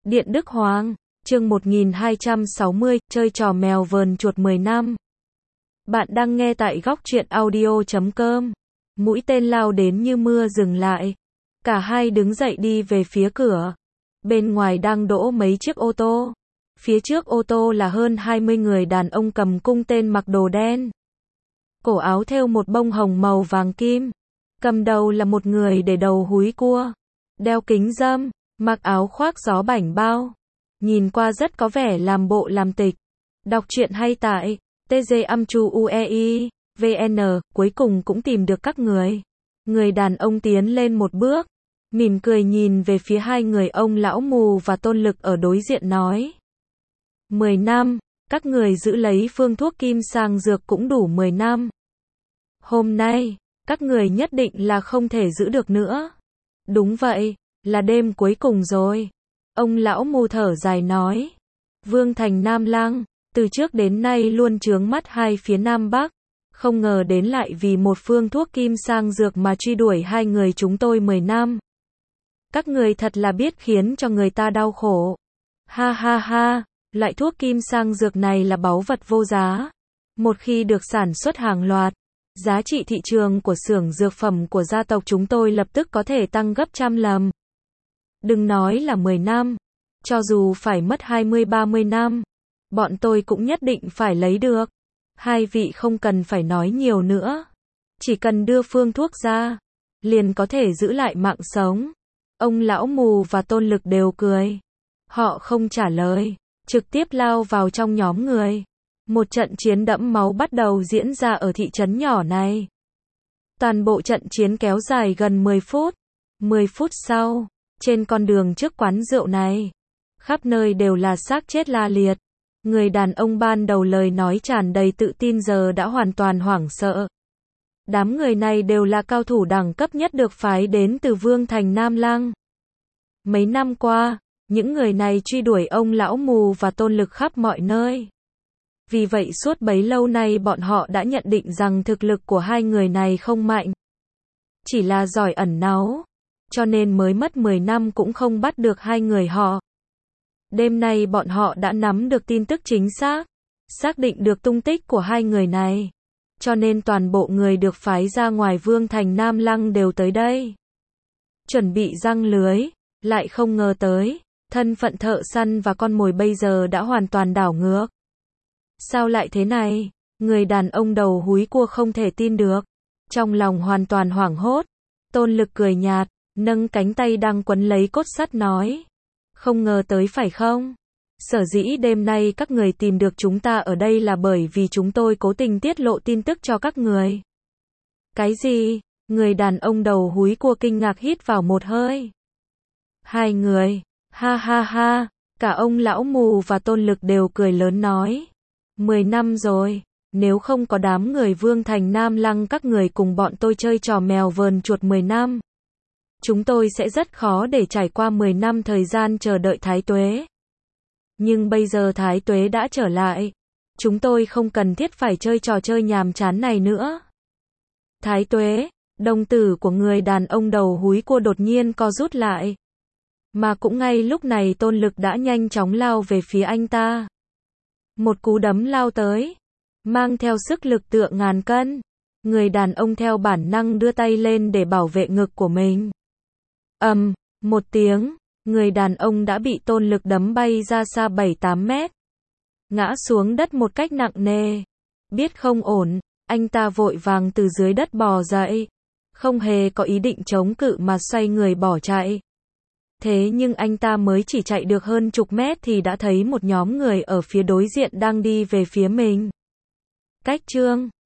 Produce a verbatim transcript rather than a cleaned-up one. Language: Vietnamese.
Điện Đức Hoàng, chương một nghìn hai trăm sáu mươi, chơi trò mèo vờn chuột mười năm. Bạn đang nghe tại góc truyện audio chấm com. Mũi tên lao đến như mưa dừng lại. Cả hai đứng dậy đi về phía cửa. Bên ngoài đang đỗ mấy chiếc ô tô. Phía trước ô tô là hơn hai mươi người đàn ông cầm cung tên mặc đồ đen. Cổ áo thêu một bông hồng màu vàng kim. Cầm đầu là một người để đầu húi cua. Đeo kính râm, mặc áo khoác gió bảnh bao. Nhìn qua rất có vẻ làm bộ làm tịch. Đọc truyện hay tại tê giê âm chu u e i vê en, cuối cùng cũng tìm được các người. Người đàn ông tiến lên một bước, mỉm cười nhìn về phía hai người ông lão mù và Tôn Lực ở đối diện nói. mười năm, các người giữ lấy phương thuốc kim sang dược cũng đủ mười năm. Hôm nay, các người nhất định là không thể giữ được nữa. Đúng vậy, là đêm cuối cùng rồi. Ông lão mù thở dài nói. Vương thành Nam Lăng, từ trước đến nay luôn chướng mắt hai phía Nam Bắc. Không ngờ đến lại vì một phương thuốc kim sang dược mà truy đuổi hai người chúng tôi mười năm. Các người thật là biết khiến cho người ta đau khổ. Ha ha ha, loại thuốc kim sang dược này là báu vật vô giá. Một khi được sản xuất hàng loạt, giá trị thị trường của xưởng dược phẩm của gia tộc chúng tôi lập tức có thể tăng gấp trăm lần. Đừng nói là mười năm, cho dù phải mất hai mươi ba mươi năm, bọn tôi cũng nhất định phải lấy được. Hai vị không cần phải nói nhiều nữa. Chỉ cần đưa phương thuốc ra, liền có thể giữ lại mạng sống. Ông lão mù và Tôn Lực đều cười. Họ không trả lời, trực tiếp lao vào trong nhóm người. Một trận chiến đẫm máu bắt đầu diễn ra ở thị trấn nhỏ này. Toàn bộ trận chiến kéo dài gần mười phút. mười phút sau, trên con đường trước quán rượu này, khắp nơi đều là xác chết la liệt. Người đàn ông ban đầu lời nói tràn đầy tự tin giờ đã hoàn toàn hoảng sợ. Đám người này đều là cao thủ đẳng cấp nhất được phái đến từ Vương thành Nam Lăng. Mấy năm qua, những người này truy đuổi ông lão mù và Tôn Lực khắp mọi nơi. Vì vậy suốt bấy lâu nay bọn họ đã nhận định rằng thực lực của hai người này không mạnh. Chỉ là giỏi ẩn náu. Cho nên mới mất mười năm cũng không bắt được hai người họ. Đêm nay bọn họ đã nắm được tin tức chính xác. Xác định được tung tích của hai người này. Cho nên toàn bộ người được phái ra ngoài Vương thành Nam Lăng đều tới đây. Chuẩn bị giăng lưới. Lại không ngờ tới. Thân phận thợ săn và con mồi bây giờ đã hoàn toàn đảo ngược. Sao lại thế này? Người đàn ông đầu húi cua không thể tin được. Trong lòng hoàn toàn hoảng hốt. Tôn Lực cười nhạt, nâng cánh tay đang quấn lấy cốt sắt nói. Không ngờ tới phải không? Sở dĩ đêm nay các người tìm được chúng ta ở đây là bởi vì chúng tôi cố tình tiết lộ tin tức cho các người. Cái gì? Người đàn ông đầu húi cua kinh ngạc hít vào một hơi. Hai người, ha ha ha, cả ông lão mù và Tôn Lực đều cười lớn nói. Mười năm rồi, nếu không có đám người Vương thành Nam Lăng các người cùng bọn tôi chơi trò mèo vờn chuột mười năm. Chúng tôi sẽ rất khó để trải qua mười năm thời gian chờ đợi Thái Tuế. Nhưng bây giờ Thái Tuế đã trở lại. Chúng tôi không cần thiết phải chơi trò chơi nhàm chán này nữa. Thái Tuế, đồng tử của người đàn ông đầu húi cua đột nhiên co rút lại. Mà cũng ngay lúc này Tôn Lực đã nhanh chóng lao về phía anh ta. Một cú đấm lao tới, mang theo sức lực tựa ngàn cân. Người đàn ông theo bản năng đưa tay lên để bảo vệ ngực của mình. Ầm, um, một tiếng, người đàn ông đã bị Tôn Lực đấm bay ra xa bảy tám mét. Ngã xuống đất một cách nặng nề. Biết không ổn, anh ta vội vàng từ dưới đất bò dậy. Không hề có ý định chống cự mà xoay người bỏ chạy. Thế nhưng anh ta mới chỉ chạy được hơn chục mét thì đã thấy một nhóm người ở phía đối diện đang đi về phía mình. Cách chương